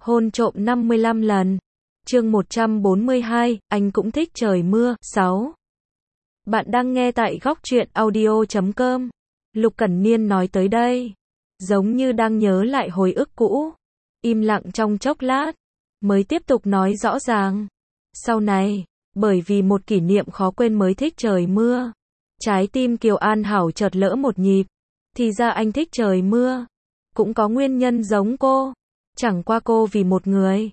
Hôn trộm 55 lần. Chương 142, anh cũng thích trời mưa. 6. Bạn đang nghe tại góc truyện audio.com. Lục Cẩn Niên nói tới đây, giống như đang nhớ lại hồi ức cũ. Im lặng trong chốc lát, mới tiếp tục nói rõ ràng. Sau này, bởi vì một kỷ niệm khó quên mới thích trời mưa. Trái tim Kiều An Hảo chợt lỡ một nhịp. Thì ra anh thích trời mưa. Cũng có nguyên nhân giống cô. Chẳng qua cô vì một người,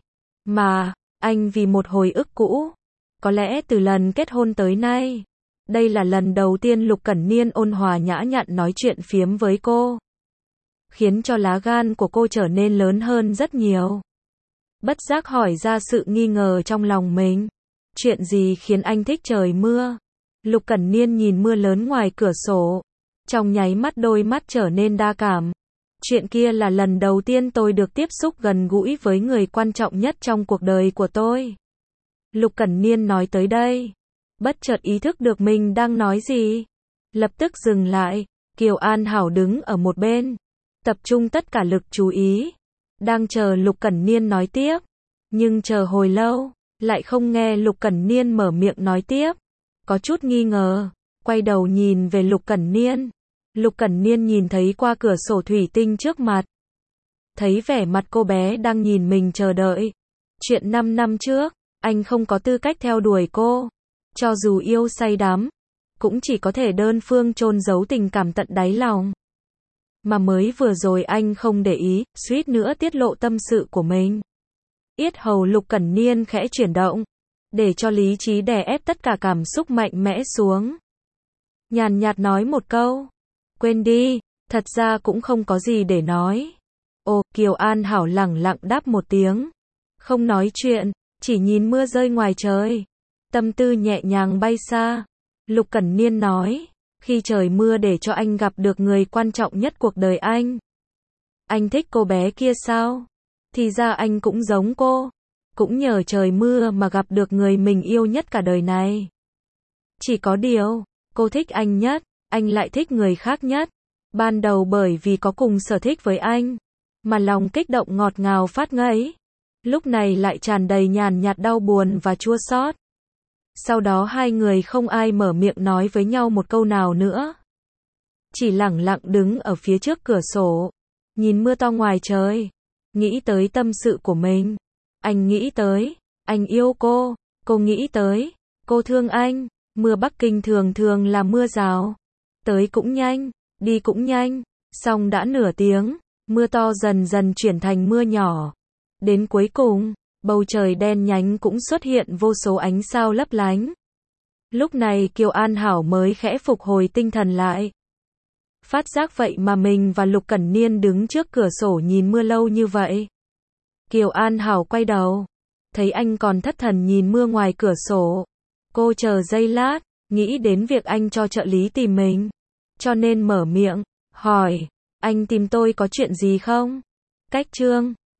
mà anh vì một hồi ức cũ. Có lẽ từ lần kết hôn tới nay, đây là lần đầu tiên Lục Cẩn Niên ôn hòa nhã nhặn nói chuyện phiếm với cô, khiến cho lá gan của cô trở nên lớn hơn rất nhiều. Bất giác hỏi ra sự nghi ngờ trong lòng mình. Chuyện gì khiến anh thích trời mưa? Lục Cẩn Niên nhìn mưa lớn ngoài cửa sổ, trong nháy mắt đôi mắt trở nên đa cảm. Chuyện kia là lần đầu tiên tôi được tiếp xúc gần gũi với người quan trọng nhất trong cuộc đời của tôi. Lục Cẩn Niên nói tới đây, bất chợt ý thức được mình đang nói gì. Lập tức dừng lại. Kiều An Hảo đứng ở một bên, tập trung tất cả lực chú ý, đang chờ Lục Cẩn Niên nói tiếp. Nhưng chờ hồi lâu, lại không nghe Lục Cẩn Niên mở miệng nói tiếp. Có chút nghi ngờ, quay đầu nhìn về Lục Cẩn Niên. Lục Cẩn Niên nhìn thấy qua cửa sổ thủy tinh trước mặt, thấy vẻ mặt cô bé đang nhìn mình chờ đợi. Chuyện 5 năm trước, anh không có tư cách theo đuổi cô. Cho dù yêu say đắm, cũng chỉ có thể đơn phương chôn giấu tình cảm tận đáy lòng. Mà mới vừa rồi anh không để ý, suýt nữa tiết lộ tâm sự của mình. Yết hầu Lục Cẩn Niên khẽ chuyển động, để cho lý trí đè ép tất cả cảm xúc mạnh mẽ xuống. Nhàn nhạt nói một câu, quên đi, thật ra cũng không có gì để nói. Ồ, Kiều An Hảo lẳng lặng đáp một tiếng, không nói chuyện, chỉ nhìn mưa rơi ngoài trời. Tâm tư nhẹ nhàng bay xa. Lục Cẩn Niên nói, khi trời mưa để cho anh gặp được người quan trọng nhất cuộc đời anh. Anh thích cô bé kia sao? Thì ra anh cũng giống cô, cũng nhờ trời mưa mà gặp được người mình yêu nhất cả đời này. Chỉ có điều, cô thích anh nhất, anh lại thích người khác nhất. Ban đầu bởi vì có cùng sở thích với anh, mà lòng kích động ngọt ngào phát ngấy. Lúc này lại tràn đầy nhàn nhạt đau buồn và chua xót. Sau đó hai người không ai mở miệng nói với nhau một câu nào nữa. Chỉ lẳng lặng đứng ở phía trước cửa sổ, nhìn mưa to ngoài trời, nghĩ tới tâm sự của mình. Anh nghĩ tới, anh yêu cô nghĩ tới, cô thương anh. Mưa Bắc Kinh thường thường là mưa rào, tới cũng nhanh, đi cũng nhanh, xong đã nửa tiếng, mưa to dần dần chuyển thành mưa nhỏ. Đến cuối cùng, bầu trời đen nhánh cũng xuất hiện vô số ánh sao lấp lánh. Lúc này Kiều An Hảo mới khẽ phục hồi tinh thần lại. Phát giác vậy mà mình và Lục Cẩn Niên đứng trước cửa sổ nhìn mưa lâu như vậy. Kiều An Hảo quay đầu, thấy anh còn thất thần nhìn mưa ngoài cửa sổ. Cô chờ giây lát, nghĩ đến việc anh cho trợ lý tìm mình, cho nên mở miệng, hỏi, anh tìm tôi có chuyện gì không? Cách chương